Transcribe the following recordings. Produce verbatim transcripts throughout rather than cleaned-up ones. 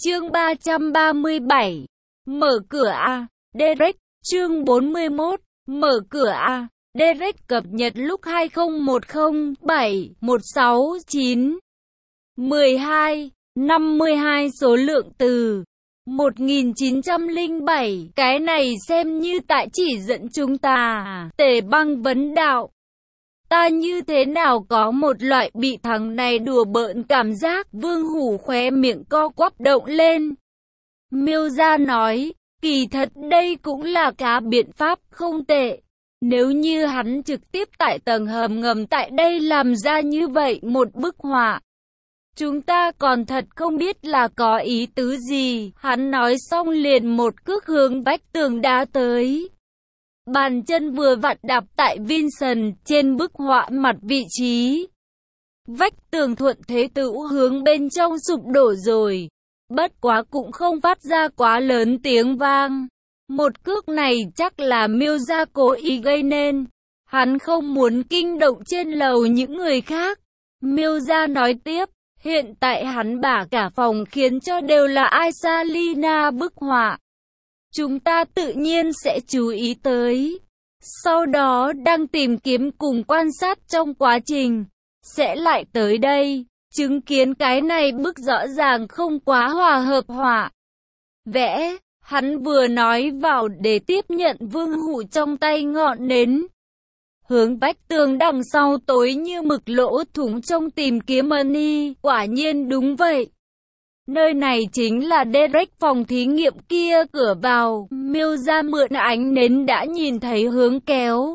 Chương ba trăm ba mươi bảy. Mở cửa A. Derek. Chương bốn mươi mốt. Mở cửa A. Derek cập nhật lúc hai không một không bảy một sáu chín mười hai năm mươi hai số lượng từ một nghìn chín trăm lẻ bảy. Cái này xem như tại chỉ dẫn chúng ta. Tề Băng vấn đạo. Ta như thế nào có một loại bị thằng này đùa bỡn cảm giác. Vương Hủ khóe miệng co quắp động lên. Miêu Gia nói, kỳ thật đây cũng là cá biện pháp không tệ. Nếu như hắn trực tiếp tại tầng hầm ngầm tại đây làm ra như vậy một bức họa, chúng ta còn thật không biết là có ý tứ gì. Hắn nói xong liền một cước hướng vách tường đá tới. Bàn chân vừa vặn đạp tại Vincent trên bức họa mặt vị trí. Vách tường thuận thế tự hướng bên trong sụp đổ rồi. Bất quá cũng không phát ra quá lớn tiếng vang. Một cước này chắc là Miêu Gia cố ý gây nên. Hắn không muốn kinh động trên lầu những người khác. Miêu Gia nói tiếp, hiện tại hắn bả cả phòng khiến cho đều là Aisalina bức họa. Chúng ta tự nhiên sẽ chú ý tới. Sau đó đang tìm kiếm cùng quan sát trong quá trình. Sẽ lại tới đây. Chứng kiến cái này bức rõ ràng không quá hòa hợp họa vẽ. Hắn vừa nói vào để tiếp nhận Vương Hủ trong tay ngọn nến. Hướng vách tường đằng sau tối như mực lỗ thủng trong tìm kiếm money. Quả nhiên đúng vậy. Nơi này chính là Derek phòng thí nghiệm kia cửa vào. Miêu Gia mượn ánh nến đã nhìn thấy hướng kéo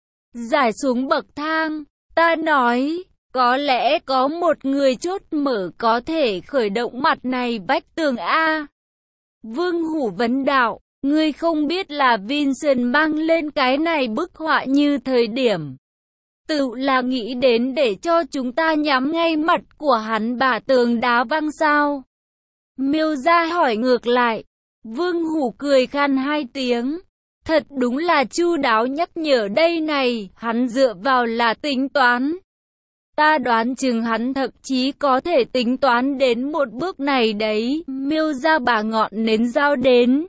giải xuống bậc thang. Ta nói, có lẽ có một người chốt mở có thể khởi động mặt này vách tường A. Vương Hủ vấn đạo, ngươi không biết là Vincent mang lên cái này bức họa như thời điểm tự là nghĩ đến để cho chúng ta nhắm ngay mặt của hắn bả tường đá văng sao? Miêu Gia hỏi ngược lại. Vương Hủ cười khan hai tiếng. Thật đúng là chu đáo nhắc nhở đây này, hắn dựa vào là tính toán. Ta đoán chừng hắn thậm chí có thể tính toán đến một bước này đấy. Miêu Gia bà ngọn nến giao đến.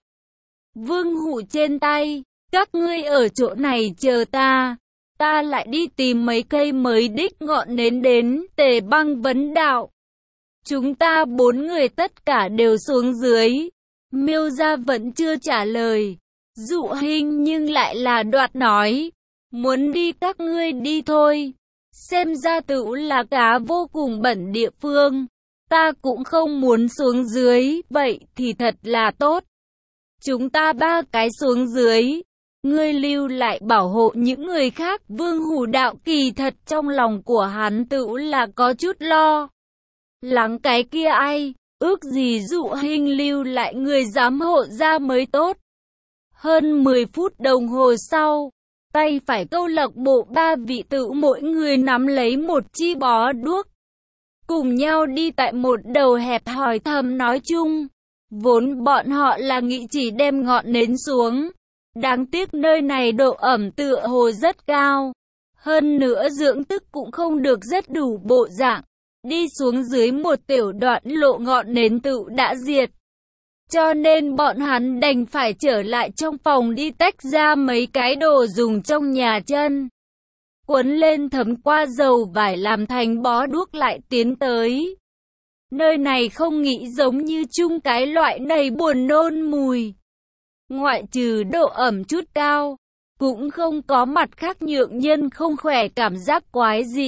Vương Hủ trên tay, các ngươi ở chỗ này chờ ta. Ta lại đi tìm mấy cây mới đích ngọn nến đến. Tề Băng vấn đạo. Chúng ta bốn người tất cả đều xuống dưới. Miêu Gia vẫn chưa trả lời. Dụ Hinh nhưng lại là đoạt nói. Muốn đi các ngươi đi thôi. Xem ra tự là cá vô cùng bẩn địa phương. Ta cũng không muốn xuống dưới. Vậy thì thật là tốt. Chúng ta ba cái xuống dưới. Ngươi lưu lại bảo hộ những người khác. Vương Hủ đạo kỳ thật trong lòng của hắn tự là có chút lo lắng cái kia ai. Ước gì Dụ Hinh lưu lại người giám hộ ra mới tốt. Hơn mười phút đồng hồ sau, tay phải câu lạc bộ ba vị tự mỗi người nắm lấy một chi bó đuốc. Cùng nhau đi tại một đầu hẹp hỏi thầm nói chung. Vốn bọn họ là nghĩ chỉ đem ngọn nến xuống. Đáng tiếc nơi này độ ẩm tựa hồ rất cao. Hơn nữa dưỡng tức cũng không được rất đủ bộ dạng. Đi xuống dưới một tiểu đoạn lộ ngọn nến tự đã diệt. Cho nên bọn hắn đành phải trở lại trong phòng đi tách ra mấy cái đồ dùng trong nhà chân. Quấn lên thấm qua dầu vải làm thành bó đuốc lại tiến tới. Nơi này không nghĩ giống như chung cái loại đầy buồn nôn mùi. Ngoại trừ độ ẩm chút cao, cũng không có mặt khác nhượng nhân không khỏe cảm giác quái dị.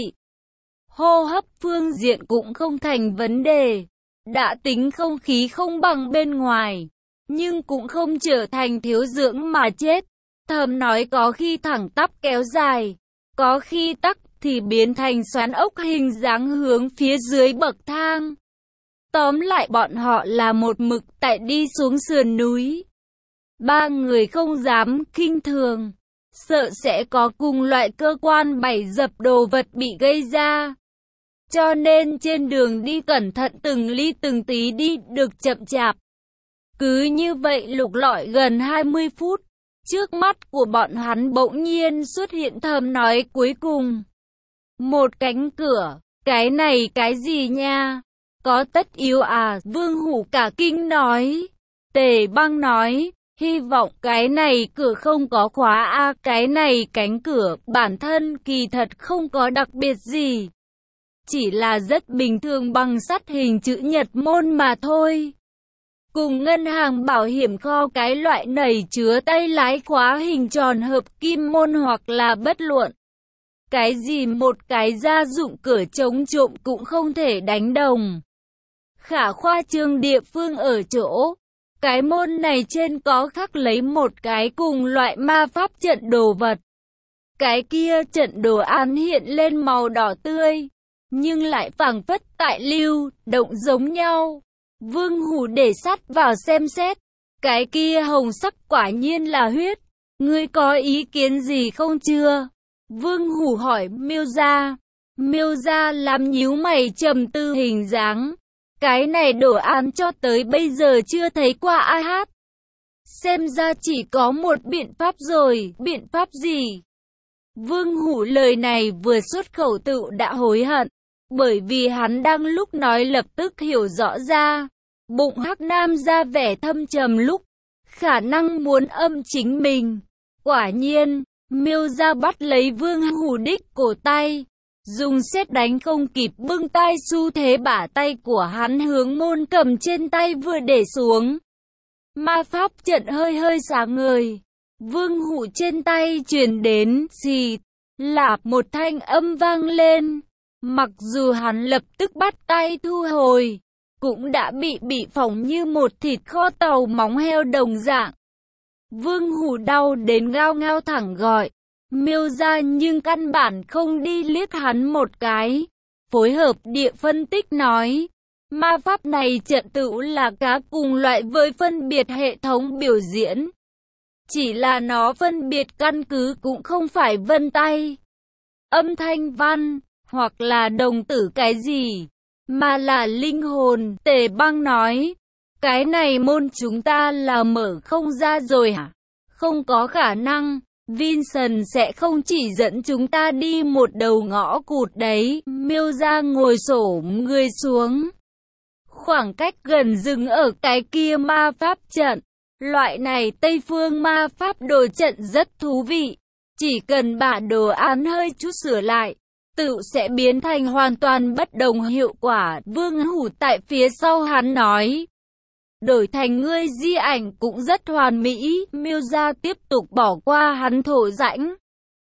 Hô hấp phương diện cũng không thành vấn đề. Đã tính không khí không bằng bên ngoài, nhưng cũng không trở thành thiếu dưỡng mà chết. Thầm nói có khi thẳng tắp kéo dài, có khi tắc thì biến thành xoắn ốc hình dáng hướng phía dưới bậc thang. Tóm lại bọn họ là một mực tại đi xuống sườn núi. Ba người không dám khinh thường, sợ sẽ có cùng loại cơ quan bảy dập đồ vật bị gây ra. Cho nên trên đường đi cẩn thận từng ly từng tí đi được chậm chạp. Cứ như vậy lục lọi gần hai mươi phút. Trước mắt của bọn hắn bỗng nhiên xuất hiện thầm nói cuối cùng. Một cánh cửa. Cái này cái gì nha? Có tất yếu à? Vương Hủ cả kinh nói. Tề Băng nói, hy vọng cái này cửa không có khóa a, à, cái này cánh cửa bản thân kỳ thật không có đặc biệt gì. Chỉ là rất bình thường bằng sắt hình chữ nhật môn mà thôi. Cùng ngân hàng bảo hiểm kho cái loại nảy chứa tay lái khóa hình tròn hợp kim môn hoặc là bất luận cái gì một cái gia dụng cửa chống trộm cũng không thể đánh đồng. Khả khoa trương địa phương ở chỗ, cái môn này trên có khắc lấy một cái cùng loại ma pháp trận đồ vật. Cái kia trận đồ án hiện lên màu đỏ tươi, nhưng lại phảng phất tại lưu động giống nhau. Vương Hủ để sát vào xem xét, cái kia hồng sắc quả nhiên là huyết. Ngươi có ý kiến gì không chưa? Vương Hủ hỏi Miêu Gia. Miêu Gia làm nhíu mày trầm tư hình dáng. Cái này đồ án cho tới bây giờ chưa thấy qua ai hát. Xem ra chỉ có một biện pháp rồi. Biện pháp gì? Vương Hủ lời này vừa xuất khẩu tự đã hối hận. Bởi vì hắn đang lúc nói lập tức hiểu rõ ra. Bụng Hắc Nam ra vẻ thâm trầm lúc khả năng muốn âm chính mình. Quả nhiên, Miêu Gia bắt lấy Vương Hủ đích cổ tay, dùng sét đánh không kịp bưng tay xu thế bả tay của hắn hướng môn cầm trên tay vừa để xuống. Ma pháp trận hơi hơi sáng ngời. Vương Hủ trên tay truyền đến xì lạp một thanh âm vang lên. Mặc dù hắn lập tức bắt tay thu hồi, cũng đã bị bị phỏng như một thịt kho tàu móng heo đồng dạng. Vương Hủ đau đến ngao ngao thẳng gọi Miêu Gia, nhưng căn bản không đi liếc hắn một cái. Phối hợp địa phân tích nói, ma pháp này trận tự là cá cùng loại với phân biệt hệ thống biểu diễn. Chỉ là nó phân biệt căn cứ cũng không phải vân tay, âm thanh văn, hoặc là đồng tử cái gì, mà là linh hồn. Tề Băng nói, cái này môn chúng ta là mở không ra rồi hả? Không có khả năng, Vincent sẽ không chỉ dẫn chúng ta đi một đầu ngõ cụt đấy. Miêu Gia ngồi xổm người xuống, khoảng cách gần dừng ở cái kia ma pháp trận. Loại này Tây phương ma pháp đồ trận rất thú vị, chỉ cần bả đồ án hơi chút sửa lại, tự sẽ biến thành hoàn toàn bất đồng hiệu quả. Vương Hủ tại phía sau hắn nói, đổi thành ngươi di ảnh cũng rất hoàn mỹ. Miêu Gia tiếp tục bỏ qua hắn thổ rãnh.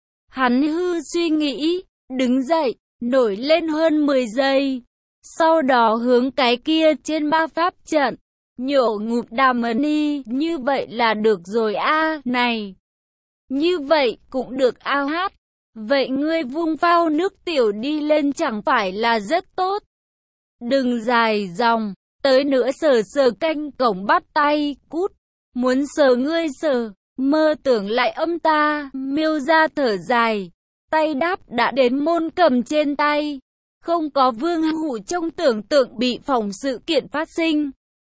Hắn hư suy nghĩ, đứng dậy, nổi lên hơn mười giây. Sau đó hướng cái kia trên ma pháp trận, nhổ ngụm đàm ấn y. Như vậy là được rồi a à, này. Như vậy cũng được ao hát. Vậy ngươi vung phao nước tiểu đi lên chẳng phải là rất tốt. Đừng dài dòng. Tới nữa sờ sờ canh cổng bắt tay, cút. Muốn sờ ngươi sờ, mơ tưởng lại âm ta. Miêu Gia thở dài, tay đáp đã đến môn cầm trên tay. Không có Vương Hủ trong tưởng tượng bị phỏng sự kiện phát sinh.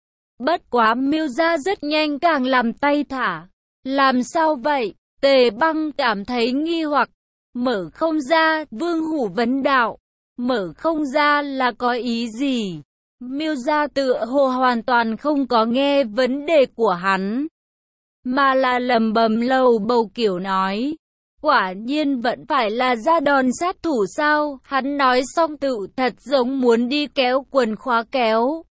Bất quá Miêu Gia rất nhanh càng làm tay thả. Làm sao vậy? Tề Băng cảm thấy nghi hoặc. Mở không ra. Vương Hủ vấn đạo. Mở không ra là có ý gì? Miêu Gia tựa hồ hoàn toàn không có nghe vấn đề của hắn, mà là lầm bầm lầu bầu kiểu nói, quả nhiên vẫn phải là ra đòn sát thủ sao? Hắn nói xong tự thật giống muốn đi kéo quần khóa kéo.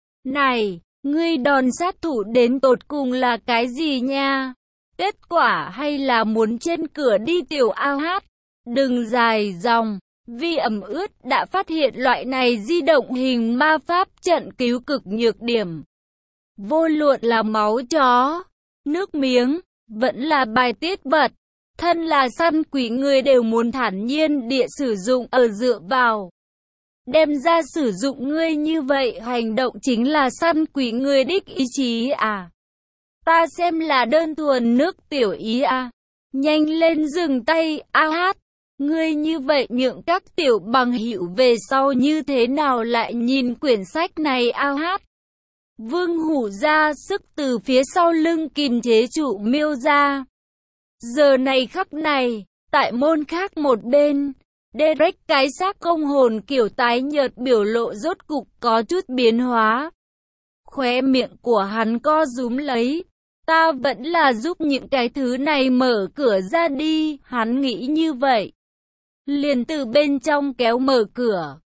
Này, ngươi đòn sát thủ đến tột cùng là cái gì nha? Kết quả hay là muốn trên cửa đi tiểu ao hát? Đừng dài dòng. Vi ẩm ướt đã phát hiện loại này di động hình ma pháp trận cứu cực nhược điểm. Vô luận là máu chó, nước miếng, vẫn là bài tiết vật. Thân là săn quỷ người đều muốn thản nhiên địa sử dụng ở dựa vào. Đem ra sử dụng ngươi như vậy hành động chính là săn quỷ người đích ý chí à? Ta xem là đơn thuần nước tiểu ý à? Nhanh lên dừng tay, a hát. Ngươi như vậy nhượng các tiểu bằng hữu về sau như thế nào lại nhìn quyển sách này ao hát. Vương Hủ ra sức từ phía sau lưng kìm chế trụ Miêu Gia. Giờ này khắc này, tại môn khác một bên, Derek cái xác không hồn kiểu tái nhợt biểu lộ rốt cục có chút biến hóa. Khóe miệng của hắn co rúm lấy. Ta vẫn là giúp những cái thứ này mở cửa ra đi, hắn nghĩ như vậy. Liền từ bên trong kéo mở cửa.